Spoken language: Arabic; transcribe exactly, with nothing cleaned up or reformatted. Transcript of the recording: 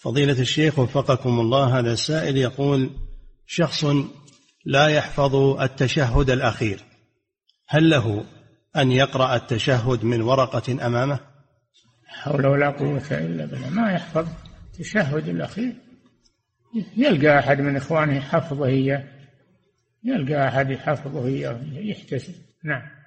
فضيلة الشيخ وفقكم الله، هذا السائل يقول: شخص لا يحفظ التشهد الأخير، هل له أن يقرأ التشهد من ورقة أمامه؟ حول ولا قوة إلا بالله، ما يحفظ التشهد الأخير، يلقى أحد من إخوانه يحفظه إياه، يلقى أحد يحفظه إياه يحتسب. نعم.